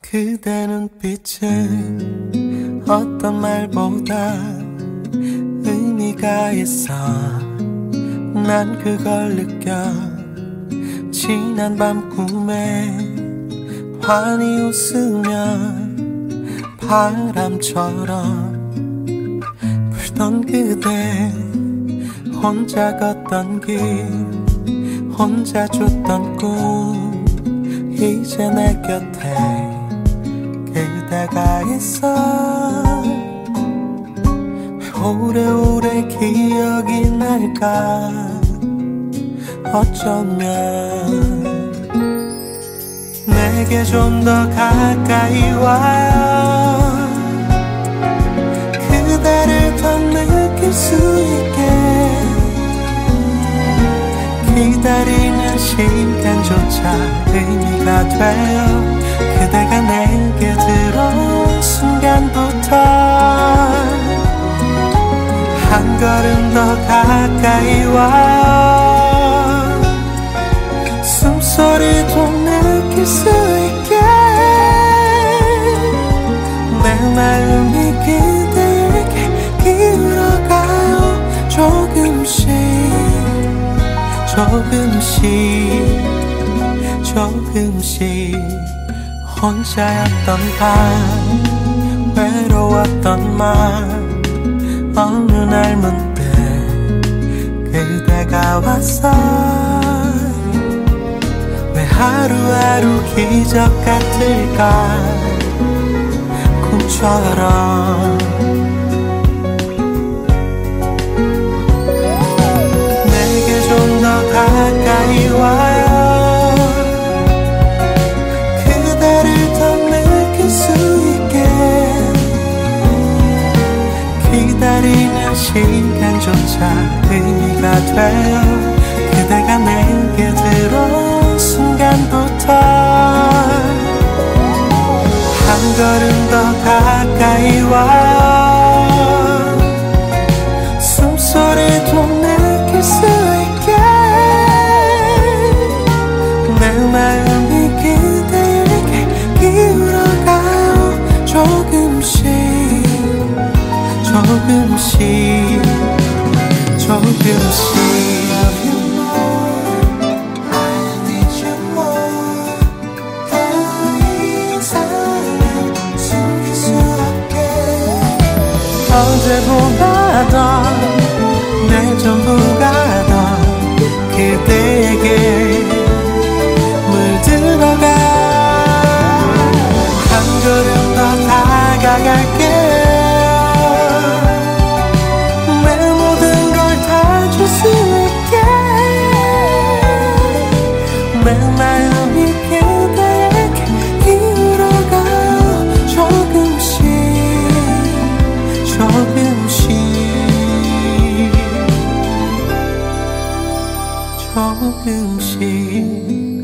그대 눈빛은 어떤 말보다 의미가 있어. 난 그걸 느껴. 지난 밤 꿈에 환히 웃으면 바람처럼 불던 그대, 혼자 걷던 길, 혼자 줬던 꿈, 이제 내 곁에 그대가 있어. 오래오래 기억이 날까. 어쩌면 내게 좀 더 가까이 와요. 그대를 더 느낄 수 있게. 기다리는 시간조차 의미가 돼요. 그대가 내게 들어온 순간부터 한 걸음 더 가까이 와요. 숨소리도 느낄 수 있게. 내 마음이 그대에게 기울어가요. 조금씩 조금씩 혼자였던 밤, 외로웠던 맘, 어느 날 문득 그대가 왔어. 왜 하루하루 기적 같을까. 꿈처럼 내게 좀 더 가까이 와요. 그대를 더 느낄 수 있게. 기다리는 시간조차 의미가 돼요. 그대가 내게 들어온 순간부터 한 걸음 더 가까이 와요. 숨소리도 느낄 수 있게. 내 마음이 그대에게 기울어가요. 조금씩 어제보다 내 전부가 더 그대에게 물들어가. 한 걸음 더 다가갈게. 내 모든 걸 다 줄 수 있게. 내 마음이 그대에게 기울어가요. 조금씩 조금씩